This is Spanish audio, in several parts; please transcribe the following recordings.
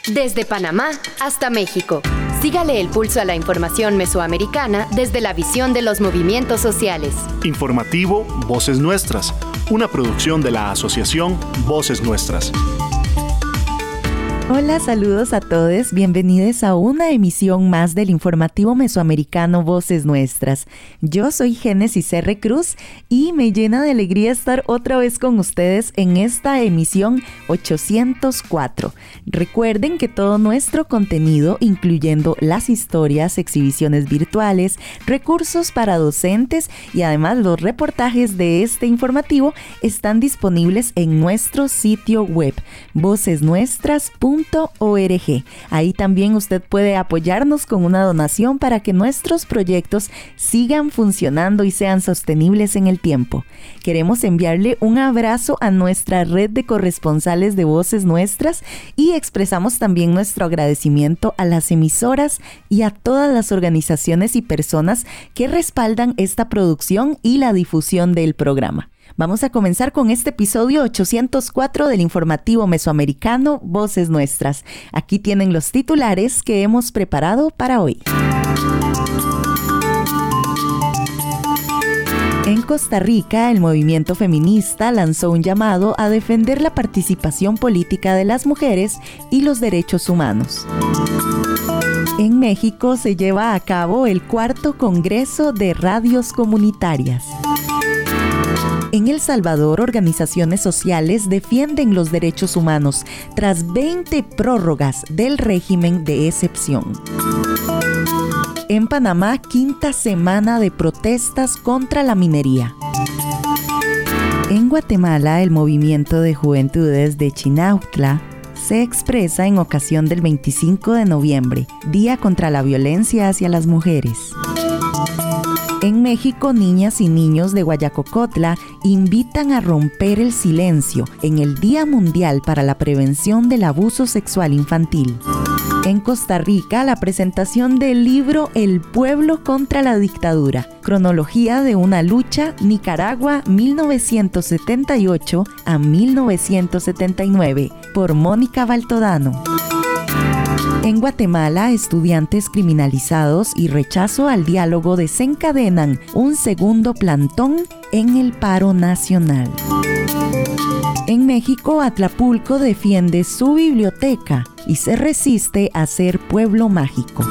Desde Panamá hasta México. Sígale el pulso a la información mesoamericana desde la visión de los movimientos sociales. Informativo Voces Nuestras, una producción de la Asociación Voces Nuestras. Hola, saludos a todos. Bienvenidos a una emisión más del informativo mesoamericano Voces Nuestras. Yo soy Génesis R. Cruz y me llena de alegría estar otra vez con ustedes en esta emisión 804. Recuerden que todo nuestro contenido, incluyendo las historias, exhibiciones virtuales, recursos para docentes y además los reportajes de este informativo, están disponibles en nuestro sitio web vocesnuestras.org. Ahí también usted puede apoyarnos con una donación para que nuestros proyectos sigan funcionando y sean sostenibles en el tiempo. Queremos enviarle un abrazo a nuestra red de corresponsales de Voces Nuestras y expresamos también nuestro agradecimiento a las emisoras y a todas las organizaciones y personas que respaldan esta producción y la difusión del programa. Vamos a comenzar con este episodio 804 del informativo mesoamericano Voces Nuestras. Aquí tienen los titulares que hemos preparado para hoy. En Costa Rica, el movimiento feminista lanzó un llamado a defender la participación política de las mujeres y los derechos humanos. En México se lleva a cabo el 4º Congreso de Radios Comunitarias. En El Salvador, organizaciones sociales defienden los derechos humanos tras 20 prórrogas del régimen de excepción. En Panamá, 5ª semana de protestas contra la minería. En Guatemala, el movimiento de juventudes de Chinautla se expresa en ocasión del 25 de noviembre, Día contra la Violencia hacia las Mujeres. En México, niñas y niños de Guayacocotla invitan a romper el silencio en el Día Mundial para la Prevención del Abuso Sexual Infantil. En Costa Rica, la presentación del libro El Pueblo contra la Dictadura, cronología de una lucha, Nicaragua 1978 a 1979, por Mónica Baltodano. En Guatemala, estudiantes criminalizados y rechazo al diálogo desencadenan un segundo plantón en el paro nacional. En México, Atlapulco defiende su biblioteca y se resiste a ser pueblo mágico.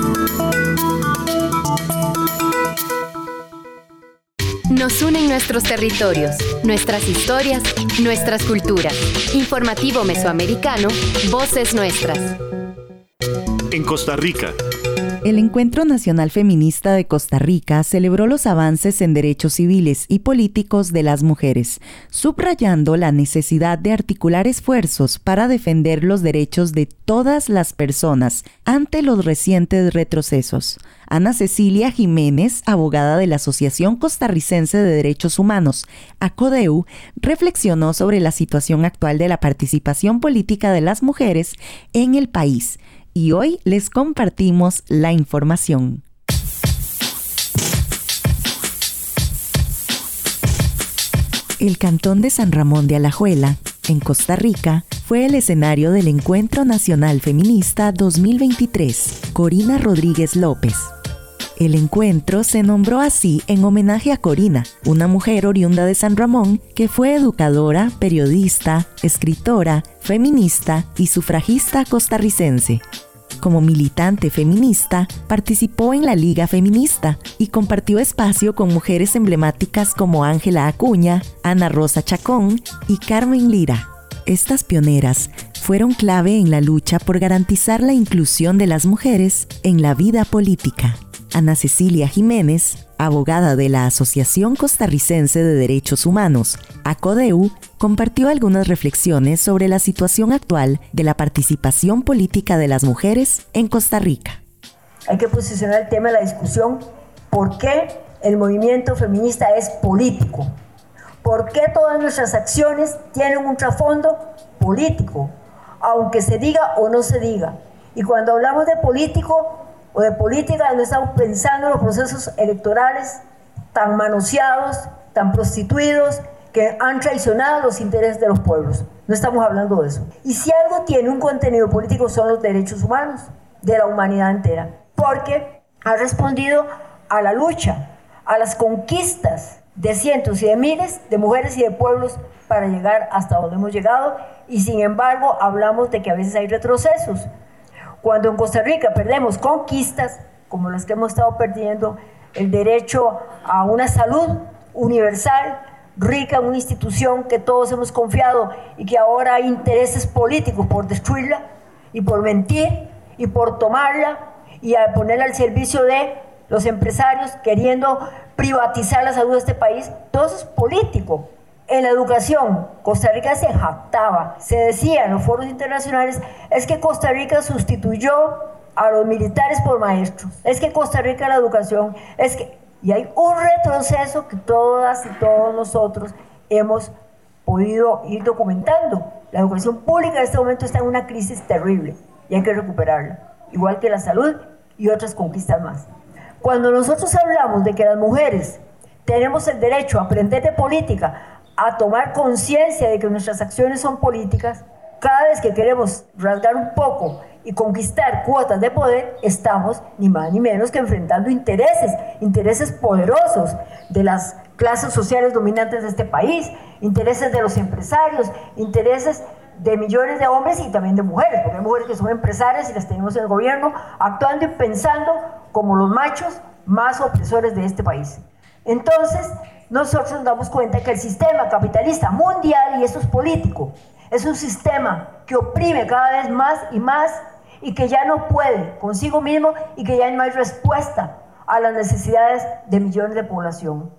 Nos unen nuestros territorios, nuestras historias, nuestras culturas. Informativo mesoamericano, Voces Nuestras. En Costa Rica. El Encuentro Nacional Feminista de Costa Rica celebró los avances en derechos civiles y políticos de las mujeres, subrayando la necesidad de articular esfuerzos para defender los derechos de todas las personas ante los recientes retrocesos. Ana Cecilia Jiménez, abogada de la Asociación Costarricense de Derechos Humanos, ACODEU, reflexionó sobre la situación actual de la participación política de las mujeres en el país. Y hoy les compartimos la información. El cantón de San Ramón de Alajuela, en Costa Rica, fue el escenario del Encuentro Nacional Feminista 2023, Corina Rodríguez López. El encuentro se nombró así en homenaje a Corina, una mujer oriunda de San Ramón que fue educadora, periodista, escritora, feminista y sufragista costarricense. Como militante feminista, participó en la Liga Feminista y compartió espacio con mujeres emblemáticas como Ángela Acuña, Ana Rosa Chacón y Carmen Lira. Estas pioneras fueron clave en la lucha por garantizar la inclusión de las mujeres en la vida política. Ana Cecilia Jiménez, abogada de la Asociación Costarricense de Derechos Humanos, ACODEU, compartió algunas reflexiones sobre la situación actual de la participación política de las mujeres en Costa Rica. Hay que posicionar el tema de la discusión, ¿por qué el movimiento feminista es político? ¿Por qué todas nuestras acciones tienen un trasfondo político? Aunque se diga o no se diga. Y cuando hablamos de político o de política, no estamos pensando en los procesos electorales tan manoseados, tan prostituidos, que han traicionado los intereses de los pueblos. No estamos hablando de eso. Y si algo tiene un contenido político son los derechos humanos de la humanidad entera, porque ha respondido a la lucha, a las conquistas de cientos y de miles de mujeres y de pueblos para llegar hasta donde hemos llegado, y sin embargo hablamos de que a veces hay retrocesos. Cuando en Costa Rica perdemos conquistas, como las que hemos estado perdiendo, el derecho a una salud universal, rica en una institución que todos hemos confiado y que ahora hay intereses políticos por destruirla y por mentir y por tomarla y a ponerla al servicio de los empresarios queriendo privatizar la salud de este país, todo eso es político. En la educación, Costa Rica se jactaba, se decía en los foros internacionales, es que Costa Rica sustituyó a los militares por maestros, es que Costa Rica la educación, es que... Y hay un retroceso que todas y todos nosotros hemos podido ir documentando. La educación pública en este momento está en una crisis terrible y hay que recuperarla, igual que la salud y otras conquistas más. Cuando nosotros hablamos de que las mujeres tenemos el derecho a aprender de política, a tomar conciencia de que nuestras acciones son políticas, cada vez que queremos rasgar un poco y conquistar cuotas de poder, estamos ni más ni menos que enfrentando intereses poderosos de las clases sociales dominantes de este país, intereses de los empresarios, intereses de millones de hombres y también de mujeres, porque hay mujeres que son empresarias y las tenemos en el gobierno, actuando y pensando como los machos más opresores de este país. Entonces, nosotros nos damos cuenta que el sistema capitalista mundial, y eso es político, es un sistema que oprime cada vez más y que ya no puede consigo mismo y que ya no hay respuesta a las necesidades de millones de población.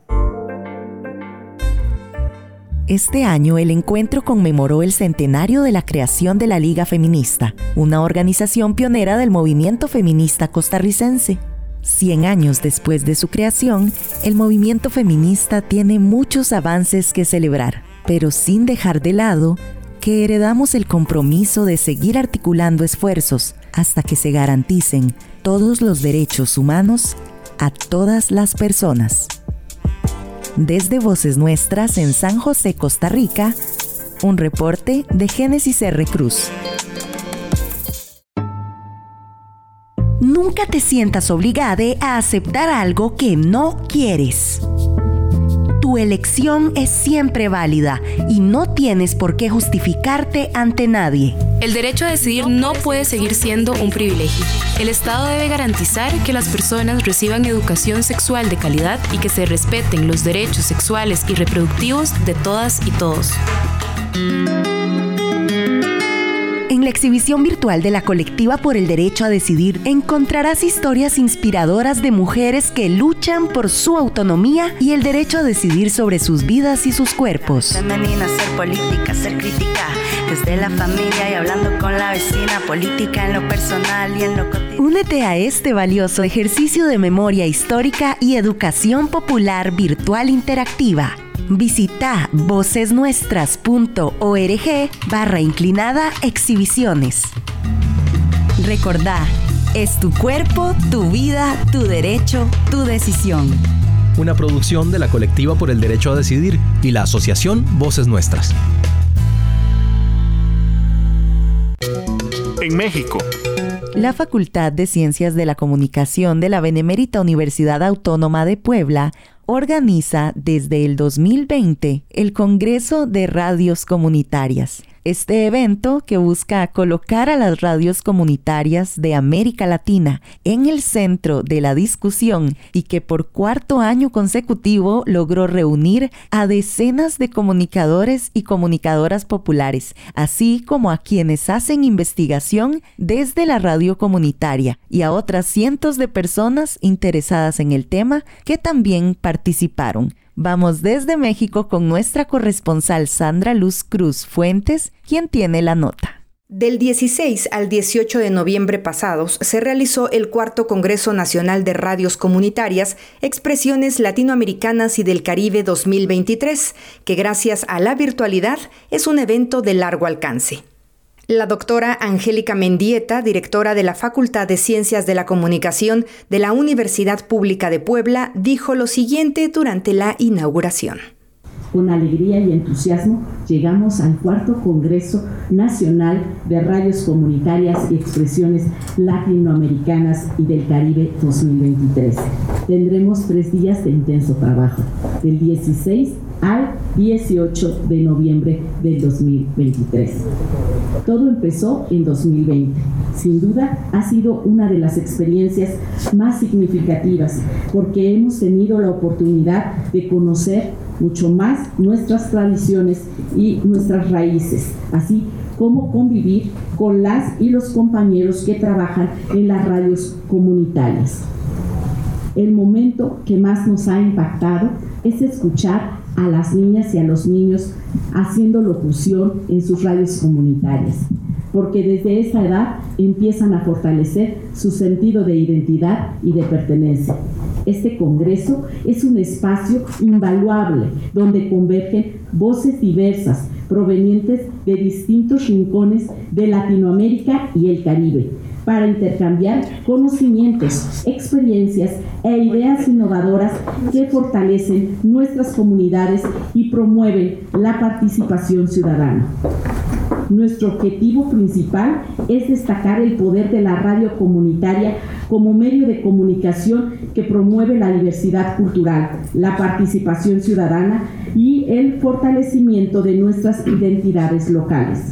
Este año el encuentro conmemoró el centenario de la creación de la Liga Feminista, una organización pionera del movimiento feminista costarricense. 100 años después de su creación, el movimiento feminista tiene muchos avances que celebrar, pero sin dejar de lado que heredamos el compromiso de seguir articulando esfuerzos hasta que se garanticen todos los derechos humanos a todas las personas. Desde Voces Nuestras en San José, Costa Rica, un reporte de Génesis R. Cruz. Nunca te sientas obligada a aceptar algo que no quieres. Tu elección es siempre válida y no tienes por qué justificarte ante nadie. El derecho a decidir no puede seguir siendo un privilegio. El Estado debe garantizar que las personas reciban educación sexual de calidad y que se respeten los derechos sexuales y reproductivos de todas y todos. En la exhibición virtual de la Colectiva por el Derecho a Decidir encontrarás historias inspiradoras de mujeres que luchan por su autonomía y el derecho a decidir sobre sus vidas y sus cuerpos. Femenina, ser política, ser crítica, desde la familia y hablando con la vecina, política en lo personal y en lo cotidiano. Únete a este valioso ejercicio de memoria histórica y educación popular virtual interactiva. Visita vocesnuestras.org/exhibiciones. Recordá, es tu cuerpo, tu vida, tu derecho, tu decisión. Una producción de la Colectiva por el Derecho a Decidir y la Asociación Voces Nuestras. En México, la Facultad de Ciencias de la Comunicación de la Benemérita Universidad Autónoma de Puebla organiza desde el 2020 el Congreso de Radios Comunitarias. Este evento, que busca colocar a las radios comunitarias de América Latina en el centro de la discusión y que por 4º año consecutivo logró reunir a decenas de comunicadores y comunicadoras populares, así como a quienes hacen investigación desde la radio comunitaria y a otras cientos de personas interesadas en el tema que también participaron. Vamos desde México con nuestra corresponsal Sandra Luz Cruz Fuentes, quien tiene la nota. Del 16 al 18 de noviembre pasados se realizó el 4º Congreso Nacional de Radios Comunitarias, Expresiones Latinoamericanas y del Caribe 2023, que gracias a la virtualidad es un evento de largo alcance. La doctora Angélica Mendieta, directora de la Facultad de Ciencias de la Comunicación de la Universidad Pública de Puebla, dijo lo siguiente durante la inauguración. con alegría y entusiasmo llegamos al 4º Congreso Nacional de Radios Comunitarias y Expresiones Latinoamericanas y del Caribe 2023. Tendremos 3 días de intenso trabajo, del 16 al 18 de noviembre del 2023. Todo empezó en 2020. Sin duda, ha sido una de las experiencias más significativas porque hemos tenido la oportunidad de conocer mucho más nuestras tradiciones y nuestras raíces, así como convivir con las y los compañeros que trabajan en las radios comunitarias. El momento que más nos ha impactado es escuchar a las niñas y a los niños haciendo locución en sus radios comunitarias, porque desde esa edad empiezan a fortalecer su sentido de identidad y de pertenencia. Este congreso es un espacio invaluable donde convergen voces diversas provenientes de distintos rincones de Latinoamérica y el Caribe, para intercambiar conocimientos, experiencias e ideas innovadoras que fortalecen nuestras comunidades y promueven la participación ciudadana. Nuestro objetivo principal es destacar el poder de la radio comunitaria como medio de comunicación que promueve la diversidad cultural, la participación ciudadana y el fortalecimiento de nuestras identidades locales.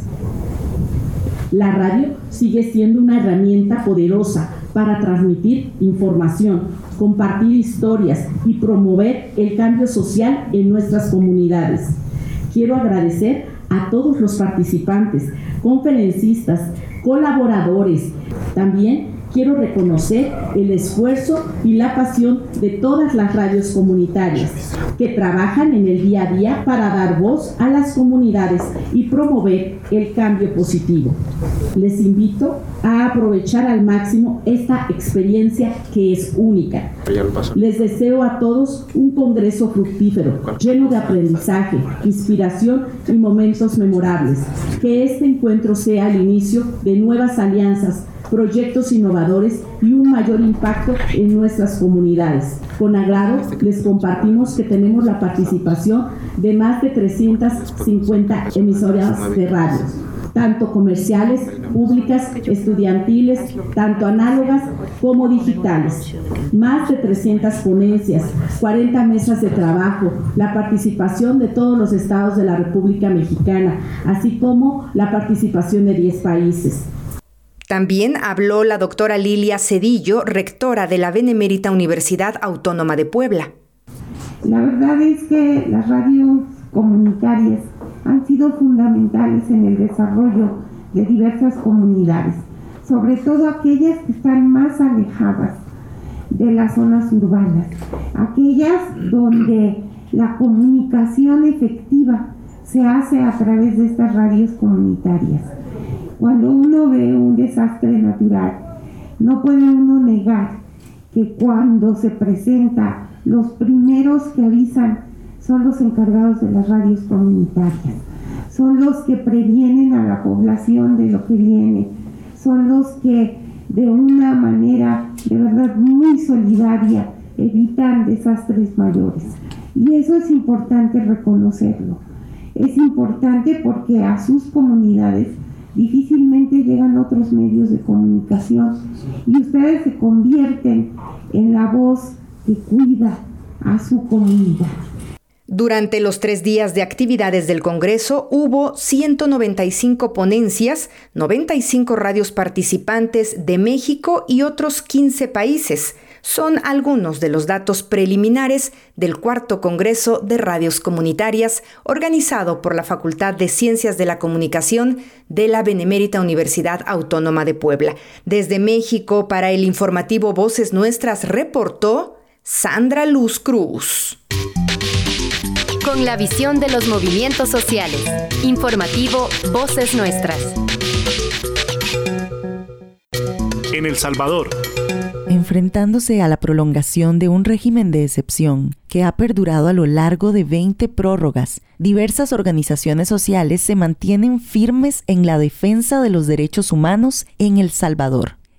La radio sigue siendo una herramienta poderosa para transmitir información, compartir historias y promover el cambio social en nuestras comunidades. Quiero agradecer a todos los participantes, conferencistas, colaboradores. También quiero reconocer el esfuerzo y la pasión de todas las radios comunitarias que trabajan en el día a día para dar voz a las comunidades y promover el cambio positivo. Les invito a aprovechar al máximo esta experiencia que es única. Les deseo a todos un congreso fructífero, lleno de aprendizaje, inspiración y momentos memorables. Que este encuentro sea el inicio de nuevas alianzas, proyectos innovadores y un mayor impacto en nuestras comunidades. Con agrado les compartimos que tenemos la participación de más de 350 emisoras de radio, tanto comerciales, públicas, estudiantiles, tanto análogas como digitales. Más de 300 ponencias, 40 mesas de trabajo, la participación de todos los estados de la República Mexicana, así como la participación de 10 países. También habló la doctora Lilia Cedillo, rectora de la Benemérita Universidad Autónoma de Puebla. La verdad es que las radios comunitarias han sido fundamentales en el desarrollo de diversas comunidades, sobre todo aquellas que están más alejadas de las zonas urbanas, aquellas donde la comunicación efectiva se hace a través de estas radios comunitarias. Cuando uno ve un desastre natural, no puede uno negar que cuando se presenta, los primeros que avisan son los encargados de las radios comunitarias, son los que previenen a la población de lo que viene, son los que de una manera de verdad muy solidaria evitan desastres mayores. Y eso es importante reconocerlo. Es importante porque a sus comunidades difícilmente llegan otros medios de comunicación y ustedes se convierten en la voz que cuida a su comunidad. Durante los 3 días de actividades del Congreso hubo 195 ponencias, 95 radios participantes de México y otros 15 países. Son algunos de los datos preliminares del 4º Congreso de Radios Comunitarias, organizado por la Facultad de Ciencias de la Comunicación de la Benemérita Universidad Autónoma de Puebla. Desde México, para el informativo Voces Nuestras, reportó Sandra Luz Cruz. Con la visión de los movimientos sociales. Informativo Voces Nuestras. En El Salvador. Enfrentándose a la prolongación de un régimen de excepción que ha perdurado a lo largo de 20 prórrogas, diversas organizaciones sociales se mantienen firmes en la defensa de los derechos humanos en El Salvador.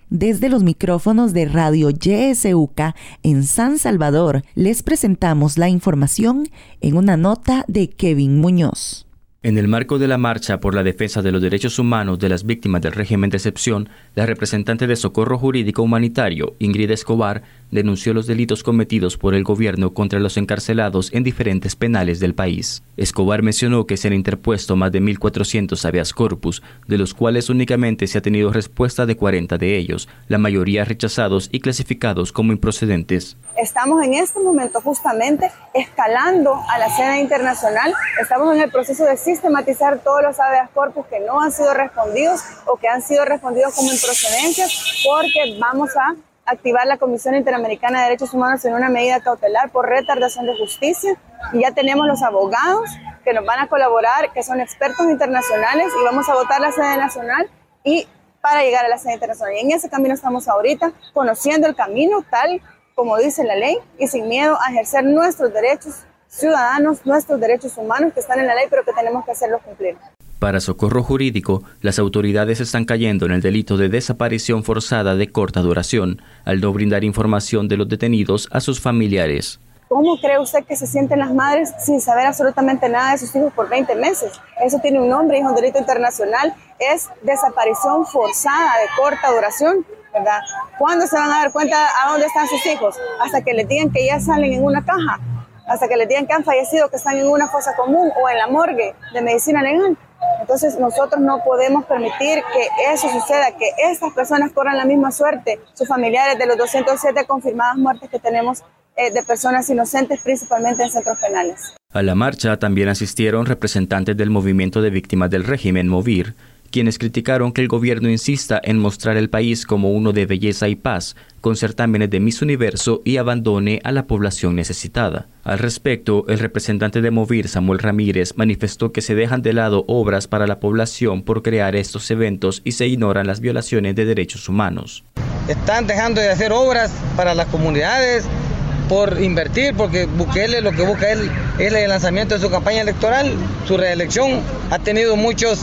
Desde los micrófonos de Radio YSUK en San Salvador, les presentamos la información en una nota de Kevin Muñoz. En el marco de la marcha por la defensa de los derechos humanos de las víctimas del régimen de excepción, la representante de Socorro Jurídico Humanitario, Ingrid Escobar, denunció los delitos cometidos por el gobierno contra los encarcelados en diferentes penales del país. Escobar mencionó que se han interpuesto más de 1.400 habeas corpus, de los cuales únicamente se ha tenido respuesta de 40 de ellos, la mayoría rechazados y clasificados como improcedentes. Estamos en este momento justamente escalando a la escena internacional. Estamos en el proceso de sistematizar todos los habeas corpus que no han sido respondidos o que han sido respondidos como improcedencias, porque vamos a activar la Comisión Interamericana de Derechos Humanos en una medida cautelar por retardación de justicia. Y ya tenemos los abogados que nos van a colaborar, que son expertos internacionales, y vamos a votar la sede nacional y para llegar a la sede internacional. Y en ese camino estamos ahorita, conociendo el camino tal como dice la ley y sin miedo a ejercer nuestros derechos ciudadanos, nuestros derechos humanos que están en la ley, pero que tenemos que hacerlos cumplir. Para Socorro Jurídico, las autoridades están cayendo en el delito de desaparición forzada de corta duración, al no brindar información de los detenidos a sus familiares. ¿Cómo cree usted que se sienten las madres sin saber absolutamente nada de sus hijos por 20 meses? Eso tiene un nombre, es un delito internacional, es desaparición forzada de corta duración, ¿verdad? ¿Cuándo se van a dar cuenta a dónde están sus hijos? Hasta que les digan que ya salen en una caja, hasta que les digan que han fallecido, que están en una fosa común o en la morgue de medicina legal. Entonces nosotros no podemos permitir que eso suceda, que estas personas corran la misma suerte, sus familiares, de los 207 confirmadas muertes que tenemos de personas inocentes, principalmente en centros penales. A la marcha también asistieron representantes del movimiento de víctimas del régimen, MOVIR, quienes criticaron que el gobierno insista en mostrar el país como uno de belleza y paz, con certámenes de Miss Universo, y abandone a la población necesitada. Al respecto, el representante de MOVIR, Samuel Ramírez, manifestó que se dejan de lado obras para la población por crear estos eventos y se ignoran las violaciones de derechos humanos. Están dejando de hacer obras para las comunidades por invertir, porque Bukele lo que busca es el lanzamiento de su campaña electoral, su reelección. Ha tenido muchas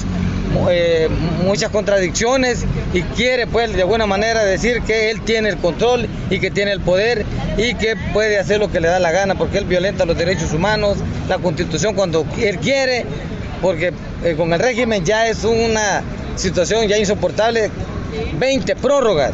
contradicciones y quiere pues de alguna manera decir que él tiene el control y que tiene el poder y que puede hacer lo que le da la gana, porque él violenta los derechos humanos, la Constitución cuando él quiere, porque con el régimen ya es una situación ya insoportable, 20 prórrogas,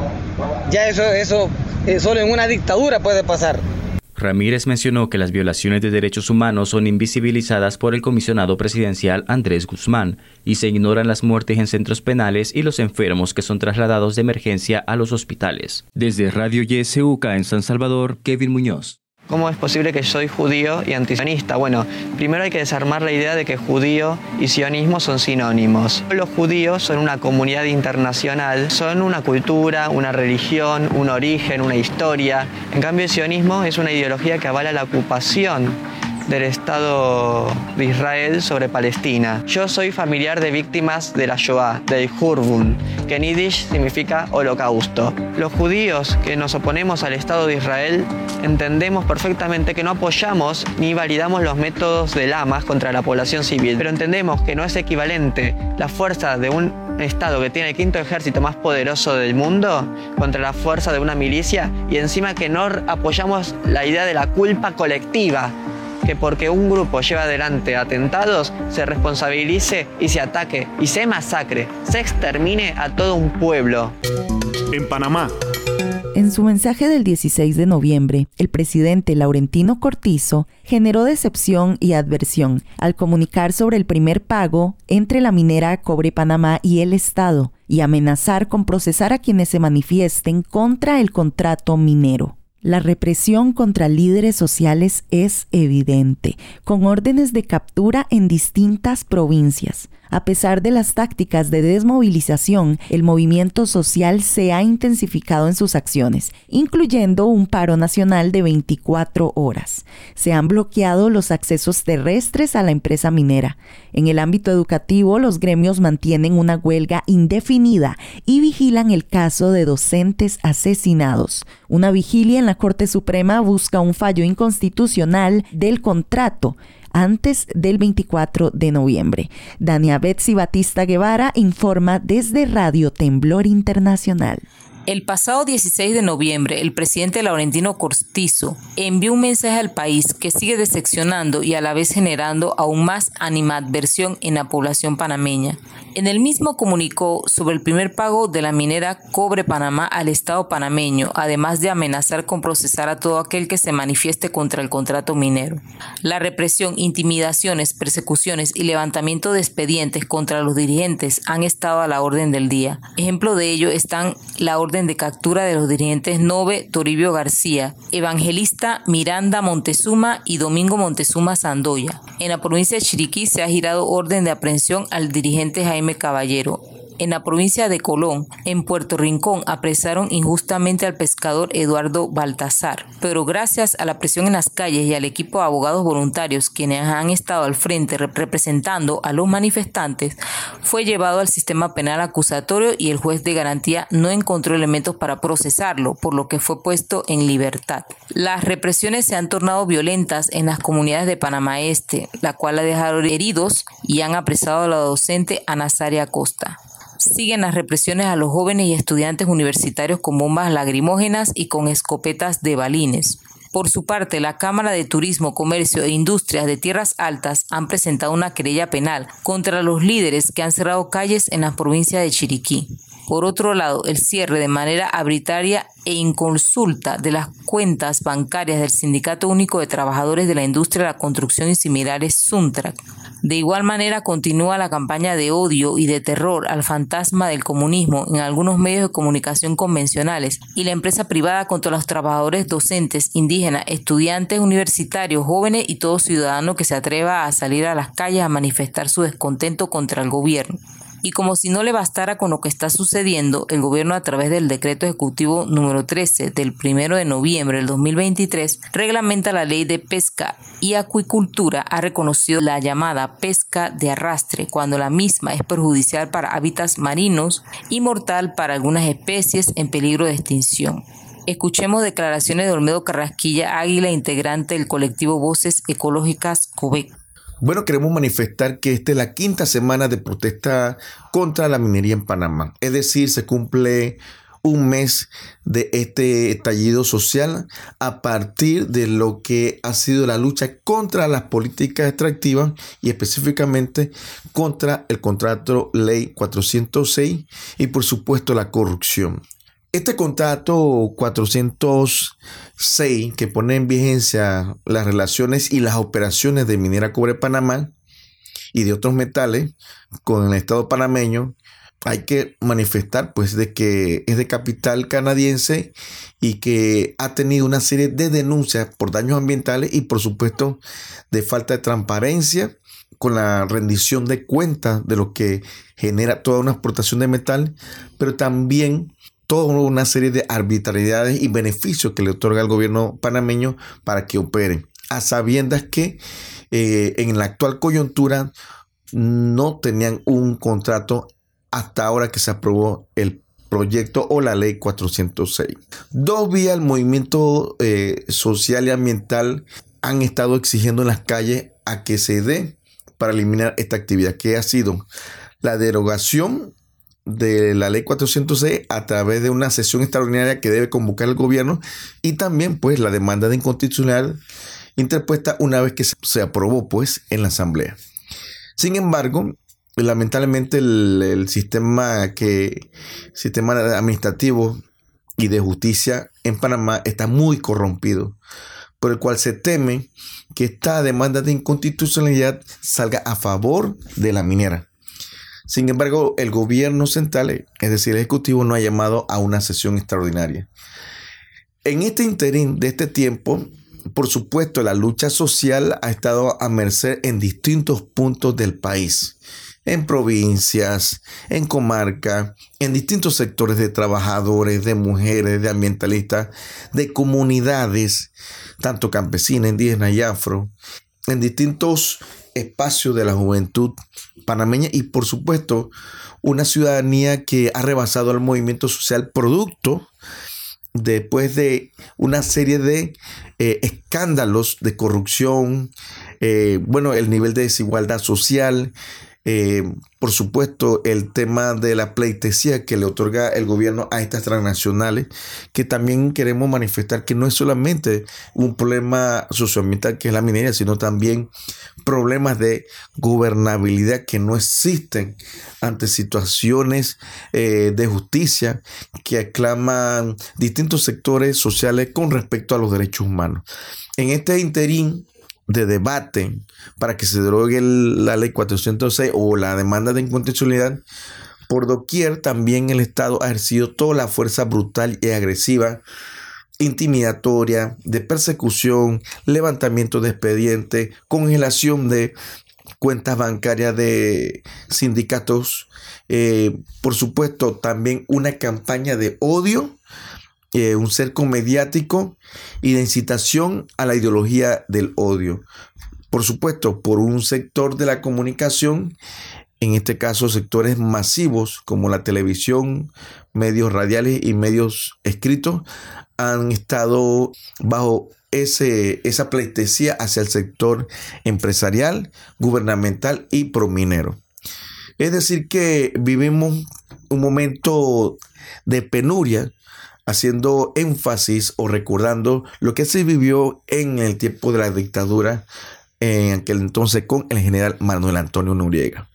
ya eso solo en una dictadura puede pasar. Ramírez mencionó que las violaciones de derechos humanos son invisibilizadas por el comisionado presidencial Andrés Guzmán y se ignoran las muertes en centros penales y los enfermos que son trasladados de emergencia a los hospitales. Desde Radio YSUK en San Salvador, Kevin Muñoz. ¿Cómo es posible que soy judío y antisionista? Bueno, primero hay que desarmar la idea de que judío y sionismo son sinónimos. Los judíos son una comunidad internacional, son una cultura, una religión, un origen, una historia. En cambio, el sionismo es una ideología que avala la ocupación del Estado de Israel sobre Palestina. Yo soy familiar de víctimas de la Shoah, del Hurbun, que en Yiddish significa holocausto. Los judíos que nos oponemos al Estado de Israel entendemos perfectamente que no apoyamos ni validamos los métodos del Hamas contra la población civil, pero entendemos que no es equivalente la fuerza de un Estado que tiene el quinto ejército más poderoso del mundo contra la fuerza de una milicia, y encima que no apoyamos la idea de la culpa colectiva, que porque un grupo lleva adelante atentados se responsabilice y se ataque y se masacre, se extermine a todo un pueblo. En Panamá. En su mensaje del 16 de noviembre, el presidente Laurentino Cortizo generó decepción y adversión al comunicar sobre el primer pago entre la minera Cobre Panamá y el Estado y amenazar con procesar a quienes se manifiesten contra el contrato minero. La represión contra líderes sociales es evidente, con órdenes de captura en distintas provincias. A pesar de las tácticas de desmovilización, el movimiento social se ha intensificado en sus acciones, incluyendo un paro nacional de 24 horas. Se han bloqueado los accesos terrestres a la empresa minera. En el ámbito educativo, los gremios mantienen una huelga indefinida y vigilan el caso de docentes asesinados. Una vigilia en la Corte Suprema busca un fallo inconstitucional del contrato antes del 24 de noviembre. Dania Betsy Batista Guevara informa desde Radio Temblor Internacional. El pasado 16 de noviembre, el presidente Laurentino Cortizo envió un mensaje al país que sigue decepcionando y a la vez generando aún más animadversión en la población panameña. En el mismo comunicó sobre el primer pago de la minera Cobre Panamá al Estado panameño, además de amenazar con procesar a todo aquel que se manifieste contra el contrato minero. La represión, intimidaciones, persecuciones y levantamiento de expedientes contra los dirigentes han estado a la orden del día. Ejemplo de ello están la orden de captura de los dirigentes Nove Toribio García, Evangelista Miranda Montezuma y Domingo Montezuma Sandoya. En la provincia de Chiriquí se ha girado orden de aprehensión al dirigente Jaime Caballero. En la provincia de Colón, en Puerto Rincón, apresaron injustamente al pescador Eduardo Baltazar, pero gracias a la presión en las calles y al equipo de abogados voluntarios quienes han estado al frente representando a los manifestantes, fue llevado al sistema penal acusatorio y el juez de garantía no encontró elementos para procesarlo, por lo que fue puesto en libertad. Las represiones se han tornado violentas en las comunidades de Panamá Este, la cual ha dejado heridos y han apresado a la docente Ana Saria Acosta. Siguen las represiones a los jóvenes y estudiantes universitarios con bombas lacrimógenas y con escopetas de balines. Por su parte, la Cámara de Turismo, Comercio e Industrias de Tierras Altas han presentado una querella penal contra los líderes que han cerrado calles en la provincia de Chiriquí. Por otro lado, el cierre de manera arbitraria e inconsulta de las cuentas bancarias del Sindicato Único de Trabajadores de la Industria de la Construcción y similares, SUNTRAC. De igual manera, continúa la campaña de odio y de terror al fantasma del comunismo en algunos medios de comunicación convencionales y la empresa privada contra los trabajadores docentes, indígenas, estudiantes universitarios, jóvenes y todo ciudadano que se atreva a salir a las calles a manifestar su descontento contra el gobierno. Y como si no le bastara con lo que está sucediendo, el gobierno a través del decreto ejecutivo número 13 del 1 de noviembre del 2023 reglamenta la ley de pesca y acuicultura, ha reconocido la llamada pesca de arrastre cuando la misma es perjudicial para hábitats marinos y mortal para algunas especies en peligro de extinción. Escuchemos declaraciones de Olmedo Carrasquilla Águila, integrante del colectivo Voces Ecológicas COVEC. Bueno, queremos manifestar que esta es la quinta semana de protesta contra la minería en Panamá. Es decir, se cumple un mes de este estallido social a partir de lo que ha sido la lucha contra las políticas extractivas y específicamente contra el contrato Ley 406 y por supuesto la corrupción. Este contrato 406 que pone en vigencia las relaciones y las operaciones de Minera Cobre Panamá y de otros metales con el Estado panameño, hay que manifestar pues de que es de capital canadiense y que ha tenido una serie de denuncias por daños ambientales y por supuesto de falta de transparencia con la rendición de cuentas de lo que genera toda una exportación de metal, pero también toda una serie de arbitrariedades y beneficios que le otorga al gobierno panameño para que opere, a sabiendas que en la actual coyuntura no tenían un contrato hasta ahora que se aprobó el proyecto o la ley 406. Dos vías el movimiento social y ambiental han estado exigiendo en las calles a que se dé para eliminar esta actividad, que ha sido la derogación de la ley 406 a través de una sesión extraordinaria que debe convocar el gobierno y también pues la demanda de inconstitucionalidad interpuesta una vez que se aprobó pues en la asamblea. Sin embargo, lamentablemente el sistema administrativo y de justicia en Panamá está muy corrompido, por el cual se teme que esta demanda de inconstitucionalidad salga a favor de la minera. Sin embargo, el gobierno central, es decir, el Ejecutivo, no ha llamado a una sesión extraordinaria. En este interín de este tiempo, por supuesto, la lucha social ha estado a merced en distintos puntos del país, en provincias, en comarcas, en distintos sectores de trabajadores, de mujeres, de ambientalistas, de comunidades, tanto campesinas, indígenas y afro, en distintos espacios de la juventud panameña y por supuesto una ciudadanía que ha rebasado al movimiento social producto después de una serie de escándalos de corrupción, el nivel de desigualdad social, Por supuesto, el tema de la pleitesía que le otorga el gobierno a estas transnacionales, que también queremos manifestar que no es solamente un problema socioambiental que es la minería, sino también problemas de gobernabilidad que no existen ante situaciones de justicia que aclaman distintos sectores sociales con respecto a los derechos humanos. En este interín de debate para que se derogue la ley 406 o la demanda de inconstitucionalidad, por doquier también el Estado ha ejercido toda la fuerza brutal y agresiva, intimidatoria, de persecución, levantamiento de expedientes, congelación de cuentas bancarias de sindicatos, por supuesto también una campaña de odio, un cerco mediático y de incitación a la ideología del odio. Por supuesto, por un sector de la comunicación, en este caso sectores masivos como la televisión, medios radiales y medios escritos, han estado bajo esa pleitesía hacia el sector empresarial, gubernamental y prominero. Es decir, que vivimos un momento de penuria, haciendo énfasis o recordando lo que se vivió en el tiempo de la dictadura, en aquel entonces con el general Manuel Antonio Noriega.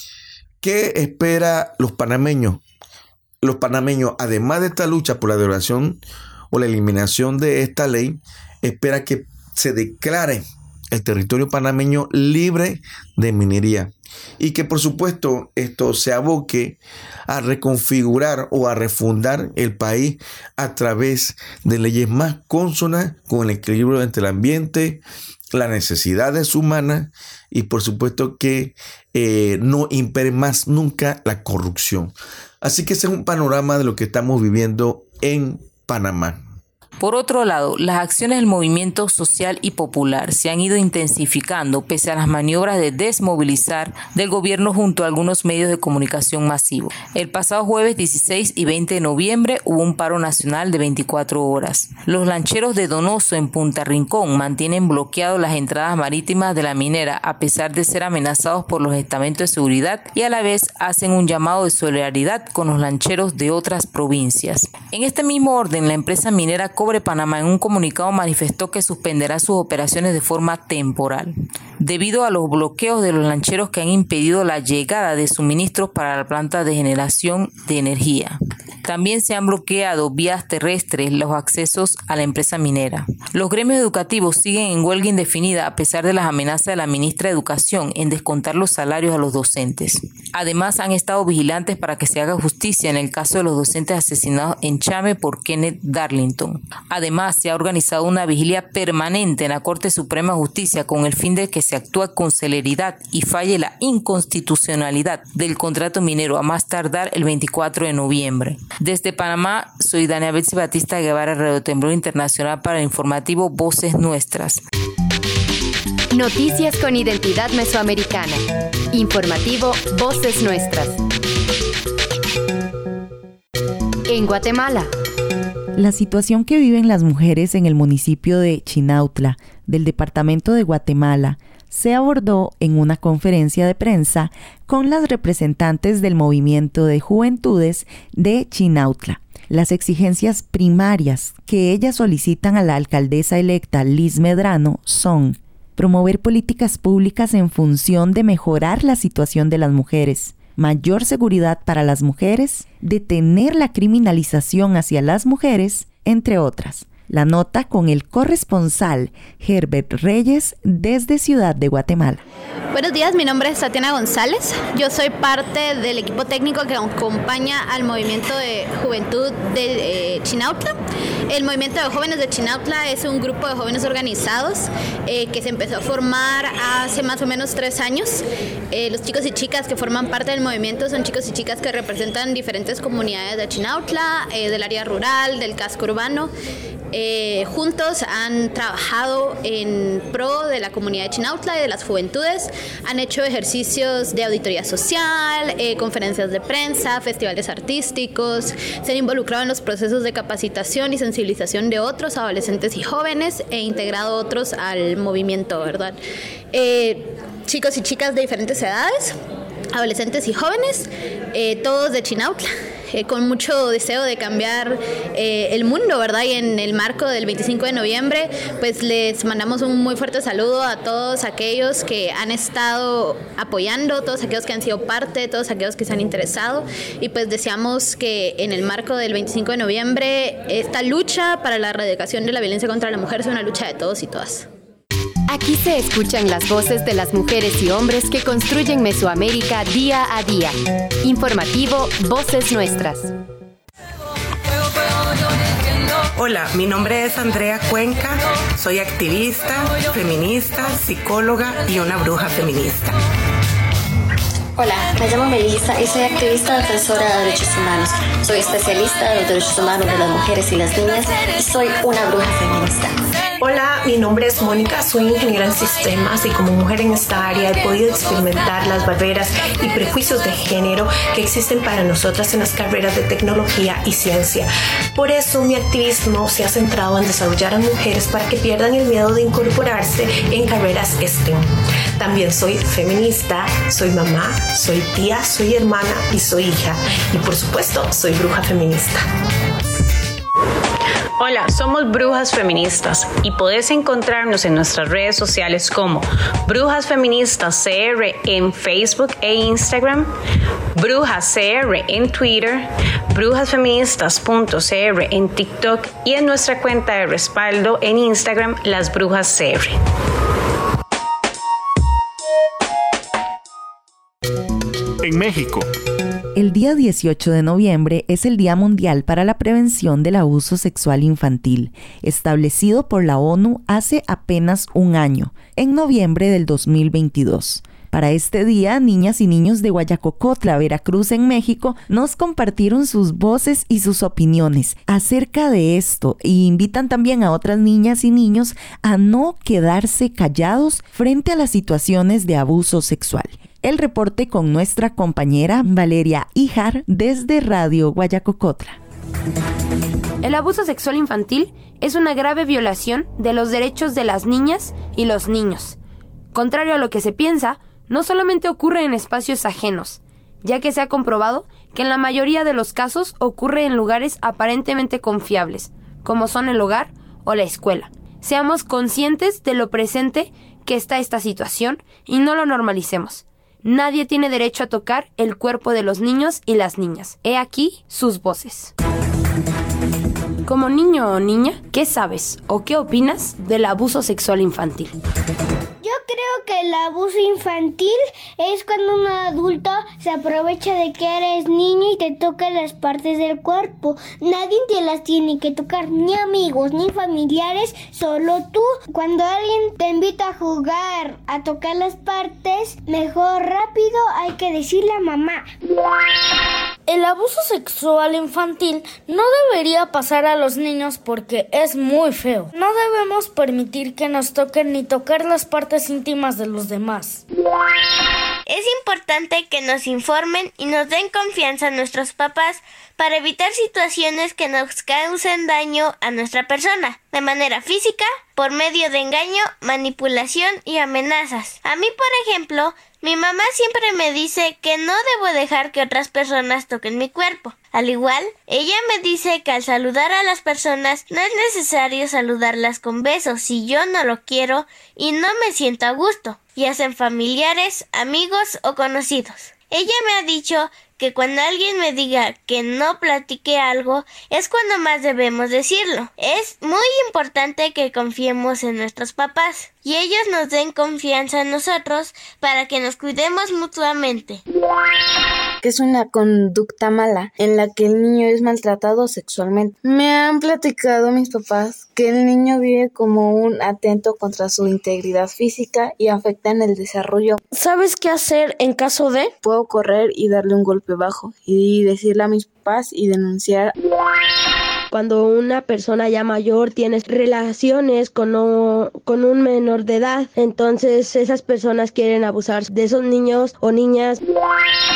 ¿Qué espera los panameños? Los panameños, además de esta lucha por la derogación o la eliminación de esta ley, espera que se declare el territorio panameño libre de minería y que por supuesto esto se aboque a reconfigurar o a refundar el país a través de leyes más cónsonas con el equilibrio entre el ambiente, las necesidades humanas y por supuesto que no impere más nunca la corrupción. Así que ese es un panorama de lo que estamos viviendo en Panamá. Por otro lado, las acciones del movimiento social y popular se han ido intensificando pese a las maniobras de desmovilizar del gobierno junto a algunos medios de comunicación masivos. El pasado jueves 16 y 20 de noviembre hubo un paro nacional de 24 horas. Los lancheros de Donoso en Punta Rincón mantienen bloqueadas las entradas marítimas de la minera a pesar de ser amenazados por los estamentos de seguridad y a la vez hacen un llamado de solidaridad con los lancheros de otras provincias. En este mismo orden, la empresa minera Cobre Panamá en un comunicado manifestó que suspenderá sus operaciones de forma temporal, debido a los bloqueos de los lancheros que han impedido la llegada de suministros para la planta de generación de energía. También se han bloqueado vías terrestres los accesos a la empresa minera. Los gremios educativos siguen en huelga indefinida a pesar de las amenazas de la ministra de Educación en descontar los salarios a los docentes. Además, han estado vigilantes para que se haga justicia en el caso de los docentes asesinados en Chame por Kenneth Darlington. Además, se ha organizado una vigilia permanente en la Corte Suprema de Justicia con el fin de que se actúe con celeridad y falle la inconstitucionalidad del contrato minero a más tardar el 24 de noviembre. Desde Panamá, soy Dania Betsy Batista Guevara, Radio Temblor Internacional para el informativo Voces Nuestras. Noticias con identidad mesoamericana. Informativo Voces Nuestras. En Guatemala. La situación que viven las mujeres en el municipio de Chinautla, del departamento de Guatemala, se abordó en una conferencia de prensa con las representantes del movimiento de juventudes de Chinautla. Las exigencias primarias que ellas solicitan a la alcaldesa electa Liz Medrano son promover políticas públicas en función de mejorar la situación de las mujeres, mayor seguridad para las mujeres, detener la criminalización hacia las mujeres, entre otras. La nota con el corresponsal Herbert Reyes desde Ciudad de Guatemala. Buenos días, mi nombre es Tatiana González. Yo soy parte del equipo técnico que acompaña al movimiento de juventud de Chinautla. El movimiento de jóvenes de Chinautla es un grupo de jóvenes organizados que se empezó a formar hace más o menos 3 años. Los chicos y chicas que forman parte del movimiento son chicos y chicas que representan diferentes comunidades de Chinautla, del área rural, del casco urbano. Juntos han trabajado en pro de la comunidad de Chinautla y de las juventudes. Han hecho ejercicios de auditoría social, conferencias de prensa, festivales artísticos. Se han involucrado en los procesos de capacitación y sensibilización de otros adolescentes y jóvenes e integrado otros al movimiento, ¿verdad? Chicos y chicas de diferentes edades. adolescentes y jóvenes, todos de Chinautla, con mucho deseo de cambiar el mundo, ¿verdad? Y en el marco del 25 de noviembre, pues les mandamos un muy fuerte saludo a todos aquellos que han estado apoyando, todos aquellos que han sido parte, todos aquellos que se han interesado, y pues deseamos que en el marco del 25 de noviembre esta lucha para la erradicación de la violencia contra la mujer sea una lucha de todos y todas. Aquí se escuchan las voces de las mujeres y hombres que construyen Mesoamérica día a día. Informativo Voces Nuestras. Hola, mi nombre es Andrea Cuenca, soy activista, feminista, psicóloga y una bruja feminista. Hola, me llamo Melissa y soy activista defensora de derechos humanos. Soy especialista en los derechos humanos de las mujeres y las niñas y soy una bruja feminista. Hola, mi nombre es Mónica, soy ingeniera en sistemas y como mujer en esta área he podido experimentar las barreras y prejuicios de género que existen para nosotras en las carreras de tecnología y ciencia. Por eso mi activismo se ha centrado en desarrollar a mujeres para que pierdan el miedo de incorporarse en carreras STEM. También soy feminista, soy mamá, soy tía, soy hermana y soy hija. Y por supuesto, soy bruja feminista. Hola, somos Brujas Feministas y podés encontrarnos en nuestras redes sociales como Brujas Feministas CR en Facebook e Instagram, Brujas CR en Twitter, brujasfeministas.cr en TikTok y en nuestra cuenta de respaldo en Instagram, Las Brujas CR. En México. El día 18 de noviembre es el Día Mundial para la Prevención del Abuso Sexual Infantil, establecido por la ONU hace apenas un año, en noviembre del 2022. Para este día, niñas y niños de Guayacocotla, Veracruz, en México, nos compartieron sus voces y sus opiniones acerca de esto e invitan también a otras niñas y niños a no quedarse callados frente a las situaciones de abuso sexual. El reporte con nuestra compañera Valeria Híjar desde Radio Guayacocotla. El abuso sexual infantil es una grave violación de los derechos de las niñas y los niños. Contrario a lo que se piensa, no solamente ocurre en espacios ajenos, ya que se ha comprobado que en la mayoría de los casos ocurre en lugares aparentemente confiables, como son el hogar o la escuela. Seamos conscientes de lo presente que está esta situación y no lo normalicemos. Nadie tiene derecho a tocar el cuerpo de los niños y las niñas. He aquí sus voces. Como niño o niña, ¿qué sabes o qué opinas del abuso sexual infantil? Yo creo que el abuso infantil es cuando un adulto se aprovecha de que eres niño y te toca las partes del cuerpo. Nadie te las tiene que tocar, ni amigos, ni familiares, solo tú. Cuando alguien te invita a jugar, a tocar las partes, mejor rápido hay que decirle a mamá. El abuso sexual infantil no debería pasar a los niños porque es muy feo. No debemos permitir que nos toquen ni tocar las partes íntimas de los demás. Es importante que nos informen y nos den confianza a nuestros papás para evitar situaciones que nos causen daño a nuestra persona, de manera física, por medio de engaño, manipulación y amenazas. A mí, por ejemplo, mi mamá siempre me dice que no debo dejar que otras personas toquen mi cuerpo. Al igual, ella me dice que al saludar a las personas no es necesario saludarlas con besos si yo no lo quiero y no me siento a gusto, ya sean familiares, amigos o conocidos. Ella me ha dicho que cuando alguien me diga que no platique algo es cuando más debemos decirlo. Es muy importante que confiemos en nuestros papás y ellos nos den confianza en nosotros para que nos cuidemos mutuamente. Que es una conducta mala en la que el niño es maltratado sexualmente. Me han platicado mis papás que el niño vive como un atento contra su integridad física y afecta en el desarrollo. ¿Sabes qué hacer en caso de? Puedo correr y darle un golpe bajo y decirle a mis papás y denunciar. Cuando una persona ya mayor tiene relaciones con un menor de edad, entonces esas personas quieren abusar de esos niños o niñas.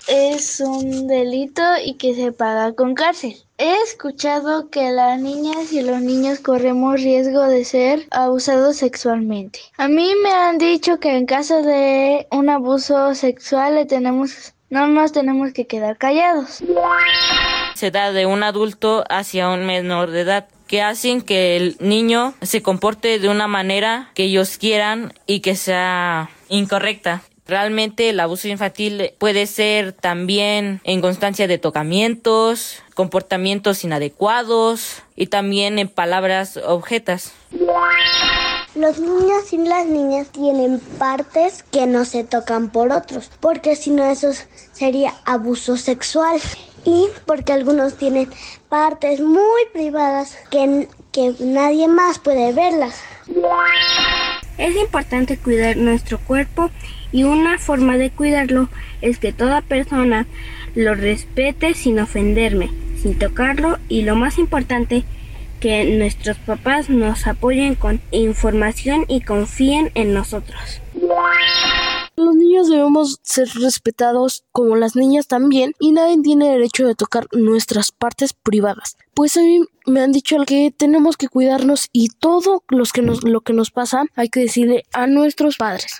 es un delito y que se paga con cárcel. He escuchado que las niñas y los niños corremos riesgo de ser abusados sexualmente. A mí me han dicho que en caso de un abuso sexual no nos tenemos que quedar callados. Se da de un adulto hacia un menor de edad, que hacen que el niño se comporte de una manera que ellos quieran y que sea incorrecta. Realmente el abuso infantil puede ser también en constancia de tocamientos, comportamientos inadecuados y también en palabras objetas. Los niños y las niñas tienen partes que no se tocan por otros, porque si no eso sería abuso sexual. Y porque algunos tienen partes muy privadas que nadie más puede verlas. Es importante cuidar nuestro cuerpo y una forma de cuidarlo es que toda persona lo respete sin ofenderme, sin tocarlo y lo más importante, que nuestros papás nos apoyen con información y confíen en nosotros. Los niños debemos ser respetados como las niñas también y nadie tiene derecho de tocar nuestras partes privadas. Pues a mí me han dicho que tenemos que cuidarnos y todo lo que nos pasa hay que decirle a nuestros padres.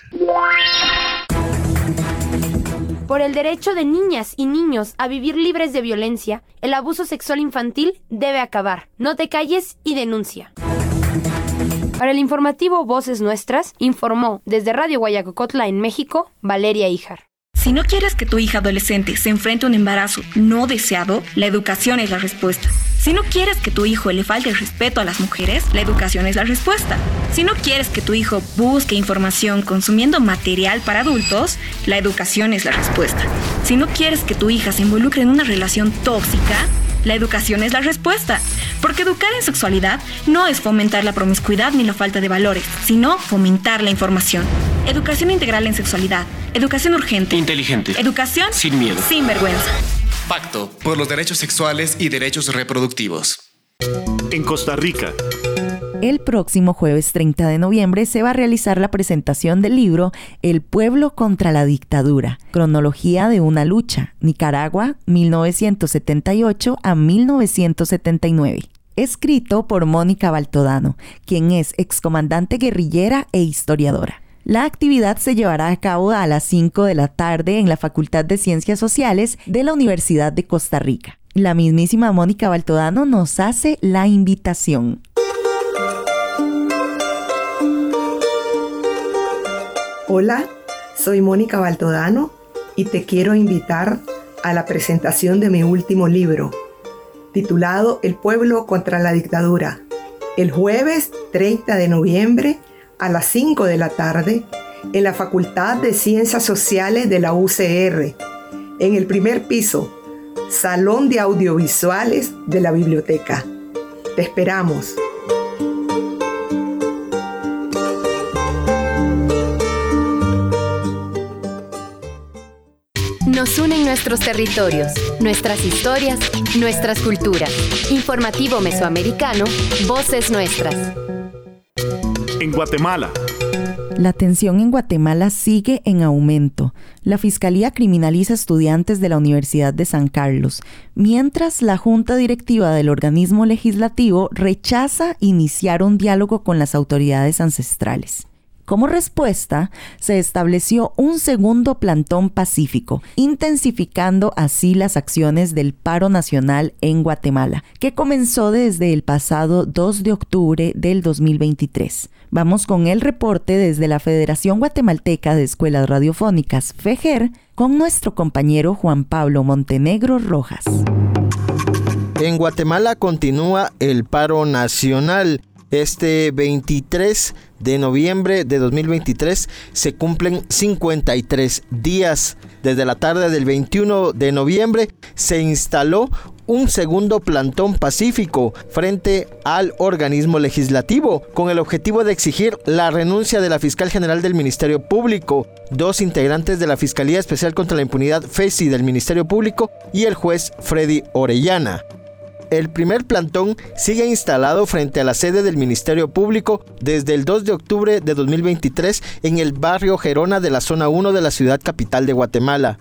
Por el derecho de niñas y niños a vivir libres de violencia, el abuso sexual infantil debe acabar. No te calles y denuncia. Para el informativo Voces Nuestras, informó desde Radio Guayacocotla en México, Valeria Híjar. Si no quieres que tu hija adolescente se enfrente a un embarazo no deseado, la educación es la respuesta. Si no quieres que tu hijo le falte el respeto a las mujeres, la educación es la respuesta. Si no quieres que tu hijo busque información consumiendo material para adultos, la educación es la respuesta. Si no quieres que tu hija se involucre en una relación tóxica, la educación es la respuesta. Porque educar en sexualidad no es fomentar la promiscuidad ni la falta de valores, sino fomentar la información. Educación integral en sexualidad. Educación urgente. Inteligente. Educación sin miedo. Sin vergüenza. Pacto por los derechos sexuales y derechos reproductivos. En Costa Rica. El próximo jueves 30 de noviembre se va a realizar la presentación del libro El pueblo contra la dictadura, cronología de una lucha, Nicaragua, 1978 a 1979. Escrito por Mónica Baltodano, quien es excomandante guerrillera e historiadora. La actividad se llevará a cabo a las 5 de la tarde en la Facultad de Ciencias Sociales de la Universidad de Costa Rica. La mismísima Mónica Baltodano nos hace la invitación. Hola, soy Mónica Baltodano y te quiero invitar a la presentación de mi último libro, titulado El pueblo contra la dictadura, el jueves 30 de noviembre a las 5 de la tarde en la Facultad de Ciencias Sociales de la UCR, en el primer piso, Salón de Audiovisuales de la Biblioteca. Te esperamos. Nos unen nuestros territorios, nuestras historias, nuestras culturas. Informativo Mesoamericano, Voces Nuestras. En Guatemala. La tensión en Guatemala sigue en aumento. La Fiscalía criminaliza estudiantes de la Universidad de San Carlos, mientras la Junta Directiva del organismo legislativo rechaza iniciar un diálogo con las autoridades ancestrales. Como respuesta, se estableció un segundo plantón pacífico, intensificando así las acciones del paro nacional en Guatemala, que comenzó desde el pasado 2 de octubre del 2023. Vamos con el reporte desde la Federación Guatemalteca de Escuelas Radiofónicas, FEGER, con nuestro compañero Juan Pablo Montenegro Rojas. En Guatemala continúa el paro nacional. Este 23 de noviembre de 2023 se cumplen 53 días. Desde la tarde del 21 de noviembre se instaló un segundo plantón pacífico frente al organismo legislativo con el objetivo de exigir la renuncia de la fiscal general del Ministerio Público, 2 integrantes de la Fiscalía Especial contra la Impunidad FESI del Ministerio Público y el juez Freddy Orellana. El primer plantón sigue instalado frente a la sede del Ministerio Público desde el 2 de octubre de 2023 en el barrio Gerona de la zona 1 de la ciudad capital de Guatemala.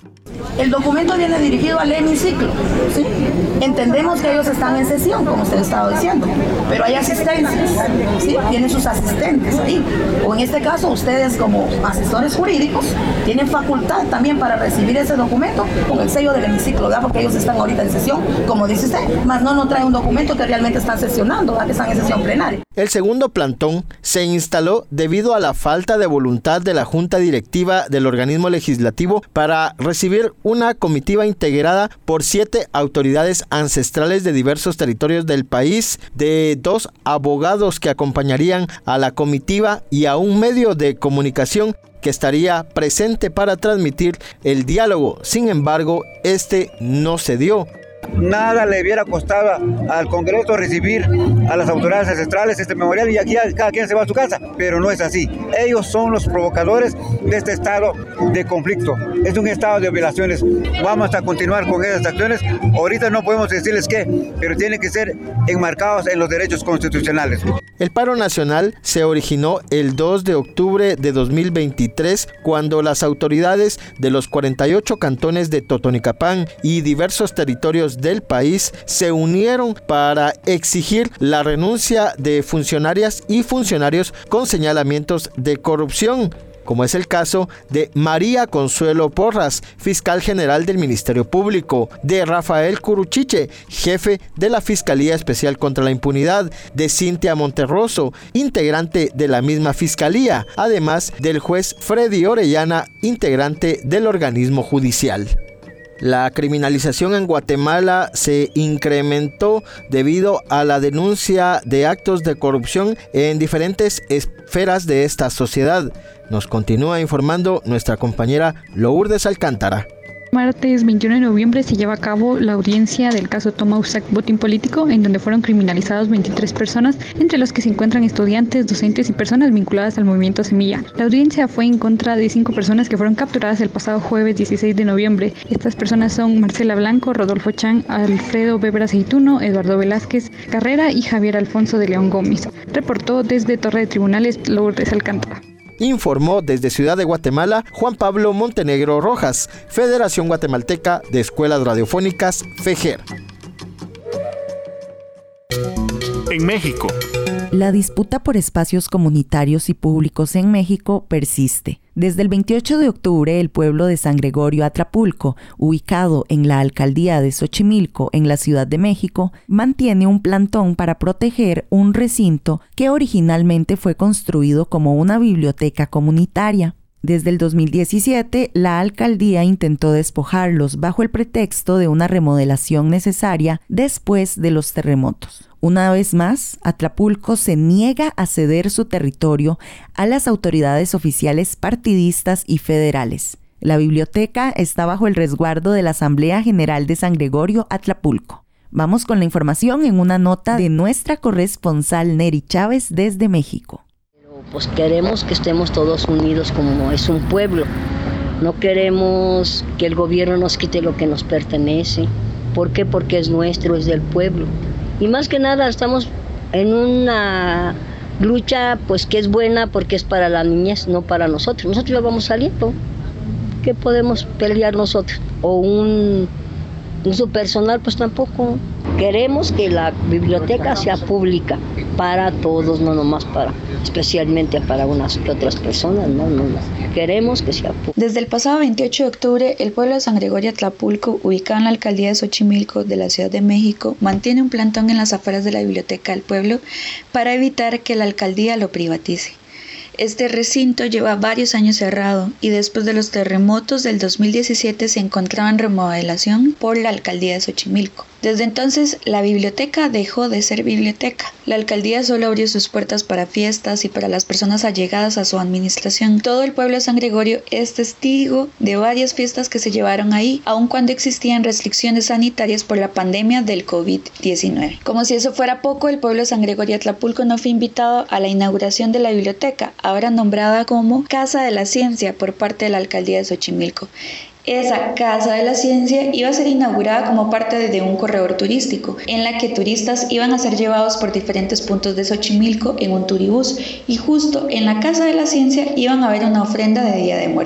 El documento viene dirigido al hemiciclo, ¿sí? Entendemos que ellos están en sesión, como usted estaba diciendo, pero hay asistencias, ¿sí? Tienen sus asistentes ahí. O en este caso, ustedes como asesores jurídicos tienen facultad también para recibir ese documento con el sello del hemiciclo, ¿verdad? Porque ellos están ahorita en sesión, como dice usted, más no trae un documento que realmente están sesionando, ¿verdad? Que están en sesión plenaria. El segundo plantón se instaló debido a la falta de voluntad de la Junta Directiva del organismo legislativo para recibir una comitiva integrada por 7 autoridades ancestrales de diversos territorios del país, de 2 abogados que acompañarían a la comitiva y a un medio de comunicación que estaría presente para transmitir el diálogo. Sin embargo, este no se dio. Nada le hubiera costado al Congreso recibir a las autoridades ancestrales este memorial y aquí cada quien se va a su casa, pero no es así. Ellos son los provocadores de este estado de conflicto. Es un estado de violaciones. Vamos a continuar con esas acciones. Ahorita no podemos decirles qué, pero tienen que ser enmarcados en los derechos constitucionales. El paro nacional se originó el 2 de octubre de 2023 cuando las autoridades de los 48 cantones de Totonicapán y diversos territorios del país se unieron para exigir la renuncia de funcionarias y funcionarios con señalamientos de corrupción, como es el caso de María Consuelo Porras, fiscal general del Ministerio Público, de Rafael Curuchiche, jefe de la Fiscalía Especial contra la Impunidad, de Cintia Monterroso, integrante de la misma fiscalía, además del juez Freddy Orellana, integrante del organismo judicial. La criminalización en Guatemala se incrementó debido a la denuncia de actos de corrupción en diferentes esferas de esta sociedad. Nos continúa informando nuestra compañera Lourdes Alcántara. Martes 21 de noviembre se lleva a cabo la audiencia del caso Tomausac Botín Político, en donde fueron criminalizados 23 personas, entre los que se encuentran estudiantes, docentes y personas vinculadas al movimiento Semilla. La audiencia fue en contra de 5 personas que fueron capturadas el pasado jueves 16 de noviembre. Estas personas son Marcela Blanco, Rodolfo Chan, Alfredo Weber Aceituno, Eduardo Velázquez Carrera y Javier Alfonso de León Gómez. Reportó desde Torre de Tribunales Lourdes Alcántara. Informó desde Ciudad de Guatemala Juan Pablo Montenegro Rojas, Federación Guatemalteca de Escuelas Radiofónicas, FEGER. En México. La disputa por espacios comunitarios y públicos en México persiste. Desde el 28 de octubre, el pueblo de San Gregorio Atlapulco, ubicado en la alcaldía de Xochimilco, en la Ciudad de México, mantiene un plantón para proteger un recinto que originalmente fue construido como una biblioteca comunitaria. Desde el 2017, la alcaldía intentó despojarlos bajo el pretexto de una remodelación necesaria después de los terremotos. Una vez más, Atlapulco se niega a ceder su territorio a las autoridades oficiales partidistas y federales. La biblioteca está bajo el resguardo de la Asamblea General de San Gregorio Atlapulco. Vamos con la información en una nota de nuestra corresponsal Neri Chávez desde México. Pues queremos que estemos todos unidos como es un pueblo. No queremos que el gobierno nos quite lo que nos pertenece. ¿Por qué? Porque es nuestro, es del pueblo. Y más que nada estamos en una lucha pues que es buena porque es para la niñez, no para nosotros. Nosotros ya vamos saliendo. ¿Qué podemos pelear nosotros? O un uso personal, pues tampoco. Queremos que la biblioteca sea pública para todos, no nomás para, especialmente para unas que otras personas, no. Queremos que sea pública. Desde el pasado 28 de octubre, el pueblo de San Gregorio Atlapulco, ubicado en la alcaldía de Xochimilco de la Ciudad de México, mantiene un plantón en las afueras de la biblioteca del pueblo para evitar que la alcaldía lo privatice. Este recinto lleva varios años cerrado y después de los terremotos del 2017 se encontraba en remodelación por la alcaldía de Xochimilco. Desde entonces, la biblioteca dejó de ser biblioteca. La alcaldía solo abrió sus puertas para fiestas y para las personas allegadas a su administración. Todo el pueblo de San Gregorio es testigo de varias fiestas que se llevaron ahí, aun cuando existían restricciones sanitarias por la pandemia del COVID-19. Como si eso fuera poco, el pueblo de San Gregorio Atlapulco no fue invitado a la inauguración de la biblioteca, ahora nombrada como Casa de la Ciencia por parte de la alcaldía de Xochimilco. Esa Casa de la Ciencia iba a ser inaugurada como parte de un corredor turístico, en la que turistas iban a ser llevados por diferentes puntos de Xochimilco en un turibús, y justo en la Casa de la Ciencia iban a haber una ofrenda de Día de Muertos.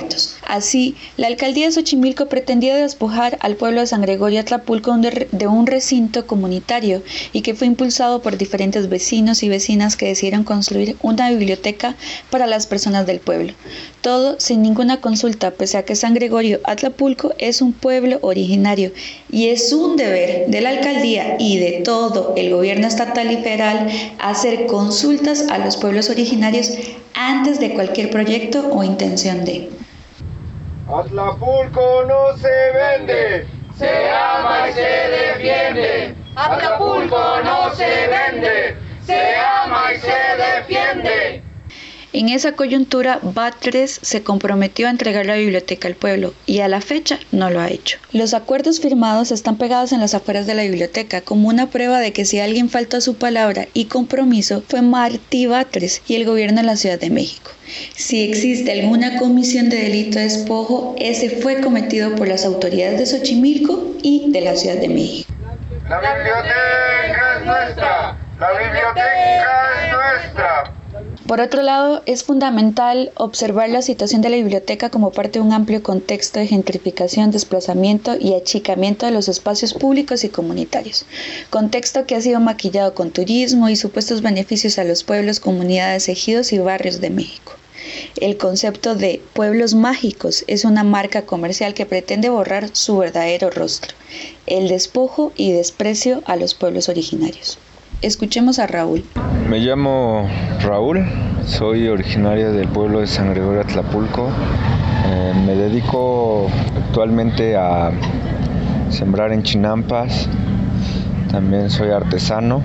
Así, la alcaldía de Xochimilco pretendía despojar al pueblo de San Gregorio Atlapulco de un recinto comunitario y que fue impulsado por diferentes vecinos y vecinas que decidieron construir una biblioteca para las personas del pueblo. Todo sin ninguna consulta, pese a que San Gregorio Atlapulco es un pueblo originario y es un deber de la alcaldía y de todo el gobierno estatal y federal hacer consultas a los pueblos originarios antes de cualquier proyecto o intención de. Atlapulco no se vende, se ama y se defiende. Atlapulco no se vende, se ama y se defiende. En esa coyuntura, Batres se comprometió a entregar la biblioteca al pueblo y a la fecha no lo ha hecho. Los acuerdos firmados están pegados en las afueras de la biblioteca como una prueba de que si alguien faltó a su palabra y compromiso fue Martí Batres y el gobierno de la Ciudad de México. Si existe alguna comisión de delito de despojo, ese fue cometido por las autoridades de Xochimilco y de la Ciudad de México. La biblioteca es nuestra, la biblioteca es nuestra. Por otro lado, es fundamental observar la situación de la biblioteca como parte de un amplio contexto de gentrificación, desplazamiento y achicamiento de los espacios públicos y comunitarios, contexto que ha sido maquillado con turismo y supuestos beneficios a los pueblos, comunidades, ejidos y barrios de México. El concepto de pueblos mágicos es una marca comercial que pretende borrar su verdadero rostro, el despojo y desprecio a los pueblos originarios. Escuchemos a Raúl. Me llamo Raúl, soy originario del pueblo de San Gregorio Atlapulco. Me dedico actualmente a sembrar en chinampas, también soy artesano.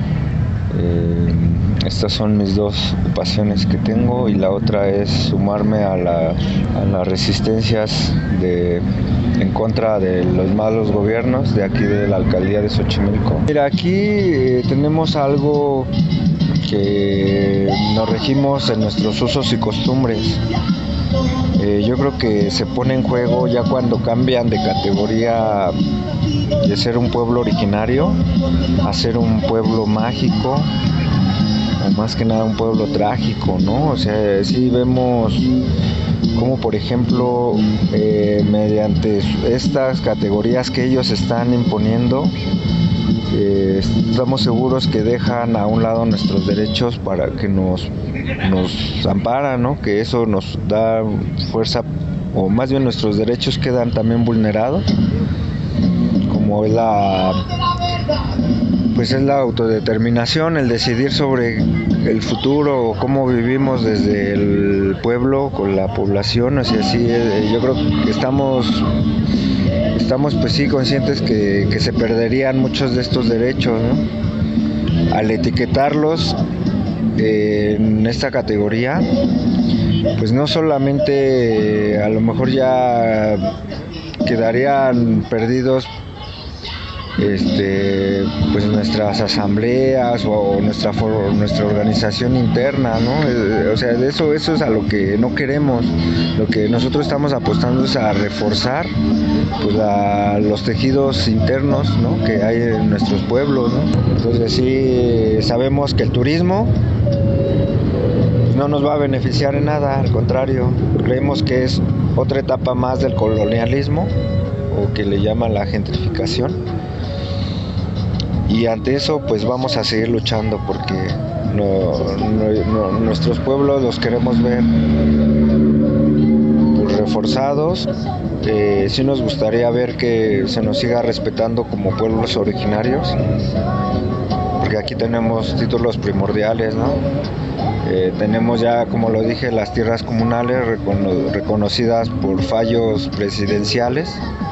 Estas son mis dos ocupaciones que tengo y la otra es sumarme a las resistencias en contra de los malos gobiernos de aquí de la alcaldía de Xochimilco. Mira, aquí tenemos algo que nos regimos en nuestros usos y costumbres. Yo creo que se pone en juego ya cuando cambian de categoría de ser un pueblo originario a ser un pueblo mágico, o más que nada un pueblo trágico, ¿no? O sea, sí vemos como, por ejemplo, mediante estas categorías que ellos están imponiendo, estamos seguros que dejan a un lado nuestros derechos para que nos amparan, ¿no? Que eso nos da fuerza, o más bien nuestros derechos quedan también vulnerados, como es la autodeterminación, el decidir sobre el futuro, cómo vivimos desde el pueblo con la población. O sea, sí, yo creo que estamos pues sí conscientes que se perderían muchos de estos derechos, ¿no? Al etiquetarlos en esta categoría, pues no solamente a lo mejor ya quedarían perdidos pues nuestras asambleas o nuestra organización interna, ¿no? O sea, eso es a lo que no queremos. Lo que nosotros estamos apostando es a reforzar pues a los tejidos internos, ¿no? Que hay en nuestros pueblos, ¿no? Entonces sí sabemos que el turismo no nos va a beneficiar en nada, al contrario, creemos que es otra etapa más del colonialismo, o que le llaman la gentrificación. Y ante eso pues vamos a seguir luchando porque nuestros pueblos los queremos ver pues, reforzados. Sí nos gustaría ver que se nos siga respetando como pueblos originarios, porque aquí tenemos títulos primordiales, ¿no? Tenemos ya, como lo dije, las tierras comunales reconocidas por fallos presidenciales.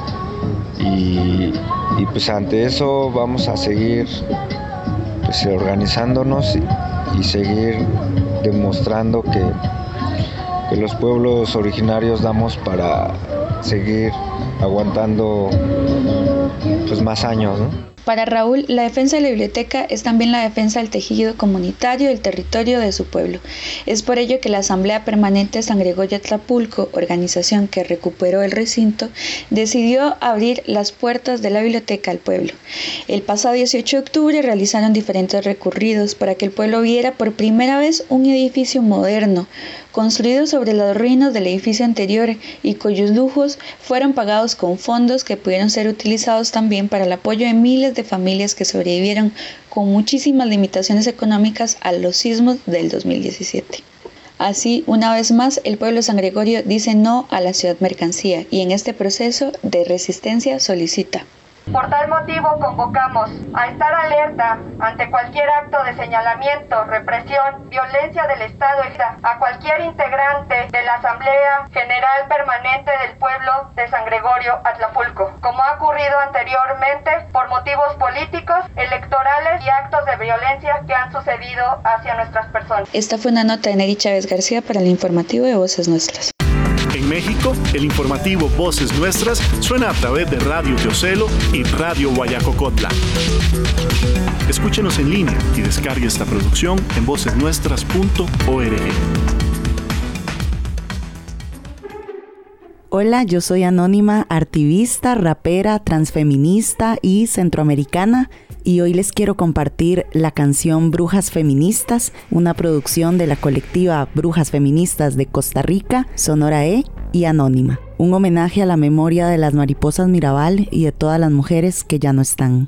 Y pues ante eso vamos a seguir pues, organizándonos y seguir demostrando que los pueblos originarios damos para seguir aguantando pues, más años, ¿no? Para Raúl, la defensa de la biblioteca es también la defensa del tejido comunitario del territorio de su pueblo. Es por ello que la Asamblea Permanente de San Gregorio Atlapulco, organización que recuperó el recinto, decidió abrir las puertas de la biblioteca al pueblo. El pasado 18 de octubre realizaron diferentes recorridos para que el pueblo viera por primera vez un edificio moderno, construido sobre las ruinas del edificio anterior y cuyos lujos fueron pagados con fondos que pudieron ser utilizados también para el apoyo de miles de familias que sobrevivieron con muchísimas limitaciones económicas a los sismos del 2017. Así, una vez más, el pueblo de San Gregorio dice no a la ciudad mercancía y en este proceso de resistencia solicita: por tal motivo convocamos a estar alerta ante cualquier acto de señalamiento, represión, violencia del Estado, a cualquier integrante de la Asamblea General Permanente del Pueblo de San Gregorio Atlapulco, como ha ocurrido anteriormente por motivos políticos, electorales y actos de violencia que han sucedido hacia nuestras personas. Esta fue una nota de Neri Chávez García para el informativo de Voces Nuestras. En México, el informativo Voces Nuestras suena a través de Radio Teocelo y Radio Guayacocotla. Escúchenos en línea y descargue esta producción en vocesnuestras.org. Hola, yo soy Anónima, activista, rapera, transfeminista y centroamericana, y hoy les quiero compartir la canción Brujas Feministas, una producción de la colectiva Brujas Feministas de Costa Rica, Sonora E y Anónima. Un homenaje a la memoria de las mariposas Mirabal y de todas las mujeres que ya no están.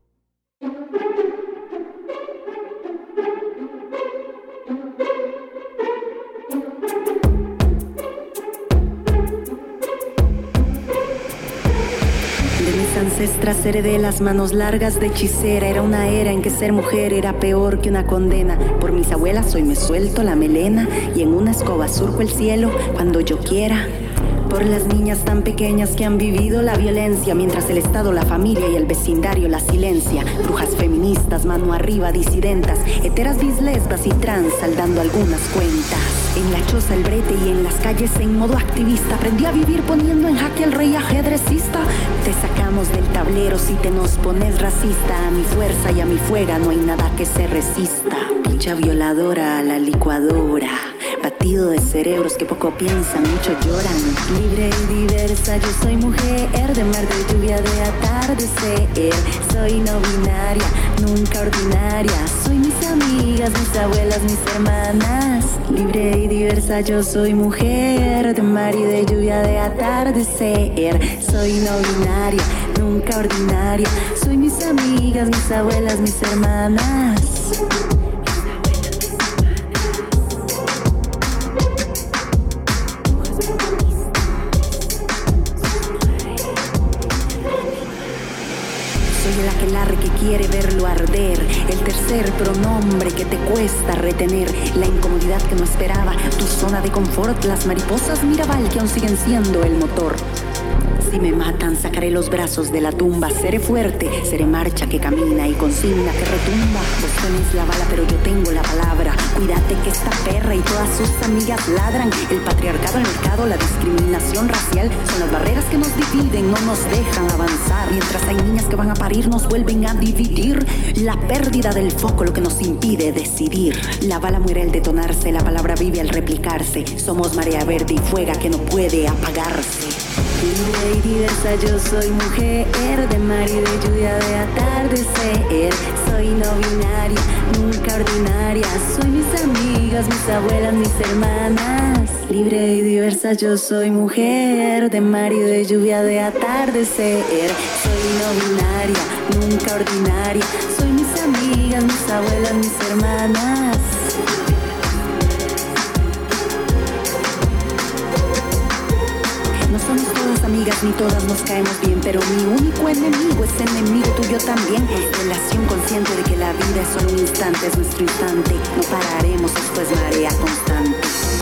Ancestras heredé las manos largas de hechicera. Era una era en que ser mujer era peor que una condena. Por mis abuelas hoy me suelto la melena y en una escoba surco el cielo cuando yo quiera. Por las niñas tan pequeñas que han vivido la violencia, mientras el Estado, la familia y el vecindario la silencia. Brujas feministas, mano arriba, disidentas, heteras, bislesbas y trans, saldando algunas cuentas. En la choza, el brete y en las calles en modo activista. Aprendí a vivir poniendo en jaque al rey ajedrecista. Te sacamos del tablero si te nos pones racista. A mi fuerza y a mi fuera no hay nada que se resista. Pincha violadora a la licuadora. Batido de cerebros que poco piensan, mucho lloran. Libre y diversa, yo soy mujer de mar, de lluvia, de atardecer. Soy no binaria, nunca ordinaria. Soy mis amigas, mis abuelas, mis hermanas. Libre y diversa, yo soy mujer de mar y de lluvia, de atardecer. Soy no binaria, nunca ordinaria. Soy mis amigas, mis abuelas, mis hermanas. Que quiere verlo arder, el tercer pronombre que te cuesta retener, la incomodidad que no esperaba, tu zona de confort, las mariposas Mirabal que aún siguen siendo el motor. Si me matan, sacaré los brazos de la tumba. Seré fuerte, seré marcha que camina y consigna que retumba. Vos tenés la bala, pero yo tengo la palabra. Cuídate que esta perra y todas sus amigas ladran. El patriarcado, el mercado, la discriminación racial son las barreras que nos dividen, no nos dejan avanzar. Mientras hay niñas que van a parir, nos vuelven a dividir. La pérdida del foco, lo que nos impide decidir. La bala muere al detonarse, la palabra vive al replicarse. Somos marea verde y fuega que no puede apagarse. Libre y diversa, yo soy mujer de mar y de lluvia, de atardecer. Soy no binaria, nunca ordinaria. Soy mis amigas, mis abuelas, mis hermanas. Libre y diversa, yo soy mujer de mar y de lluvia, de atardecer. Soy no binaria, nunca ordinaria. Soy mis amigas, mis abuelas, mis hermanas. No somos todas amigas ni todas nos caemos bien, pero mi único enemigo es enemigo tuyo también. Relación consciente de que la vida es solo un instante, es nuestro instante. No pararemos, esto es marea constante.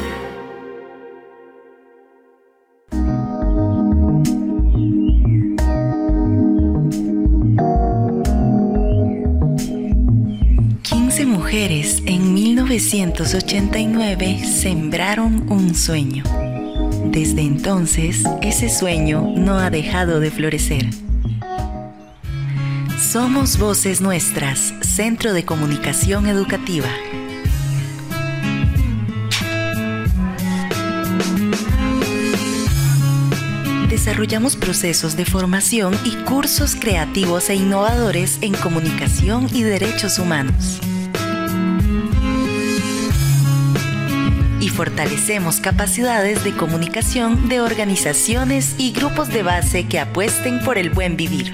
Mujeres en 1989 sembraron un sueño. Desde entonces, ese sueño no ha dejado de florecer. Somos Voces Nuestras, Centro de Comunicación Educativa. Desarrollamos procesos de formación y cursos creativos e innovadores en comunicación y derechos humanos. Y fortalecemos capacidades de comunicación de organizaciones y grupos de base que apuesten por el buen vivir.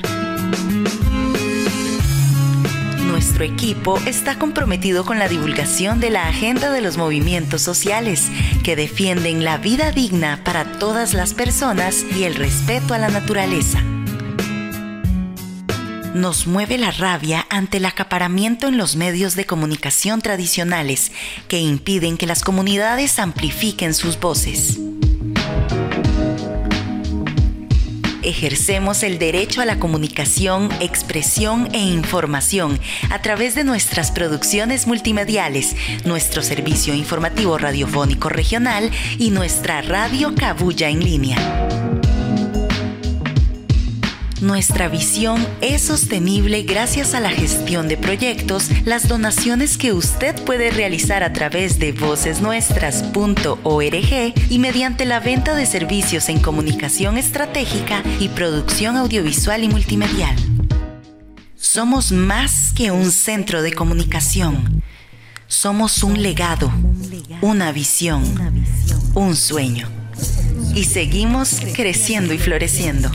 Nuestro equipo está comprometido con la divulgación de la agenda de los movimientos sociales que defienden la vida digna para todas las personas y el respeto a la naturaleza. Nos mueve la rabia ante el acaparamiento en los medios de comunicación tradicionales que impiden que las comunidades amplifiquen sus voces. Ejercemos el derecho a la comunicación, expresión e información a través de nuestras producciones multimediales, nuestro servicio informativo radiofónico regional y nuestra radio Cabuya en línea. Nuestra visión es sostenible gracias a la gestión de proyectos, las donaciones que usted puede realizar a través de vocesnuestras.org y mediante la venta de servicios en comunicación estratégica y producción audiovisual y multimedial. Somos más que un centro de comunicación. Somos un legado, una visión, un sueño. Y seguimos creciendo y floreciendo.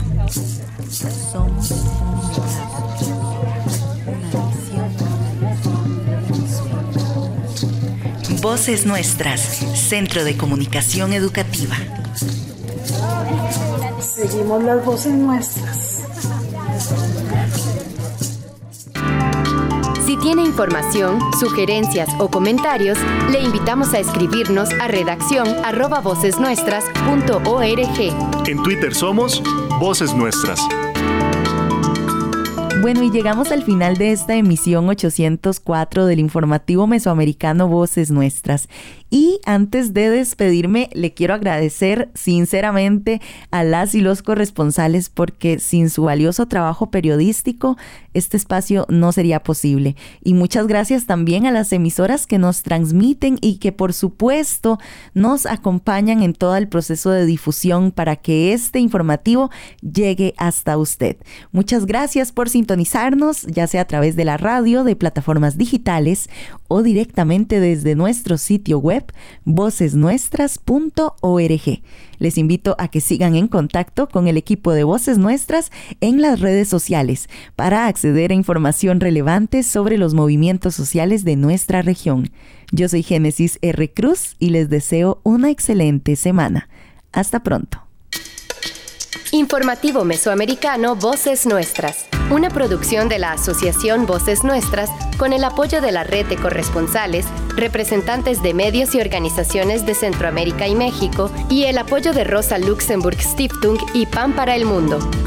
Voces Nuestras, Centro de Comunicación Educativa. Seguimos las voces nuestras. Si tiene información, sugerencias o comentarios, le invitamos a escribirnos a redaccion@vocesnuestras.org. En Twitter somos Voces Nuestras. Bueno, y llegamos al final de esta emisión 804 del informativo mesoamericano Voces Nuestras. Y antes de despedirme, le quiero agradecer sinceramente a las y los corresponsales porque sin su valioso trabajo periodístico, este espacio no sería posible. Y muchas gracias también a las emisoras que nos transmiten y que por supuesto nos acompañan en todo el proceso de difusión para que este informativo llegue hasta usted. Muchas gracias por sintonizarnos, ya sea a través de la radio, de plataformas digitales o directamente desde nuestro sitio web vocesnuestras.org. Les invito a que sigan en contacto con el equipo de Voces Nuestras en las redes sociales para acceder a información relevante sobre los movimientos sociales de nuestra región. Yo soy Génesis R. Cruz y les deseo una excelente semana. Hasta pronto. Informativo Mesoamericano Voces Nuestras, una producción de la Asociación Voces Nuestras con el apoyo de la Red de Corresponsales, representantes de medios y organizaciones de Centroamérica y México y el apoyo de Rosa Luxemburg Stiftung y Pan para el Mundo.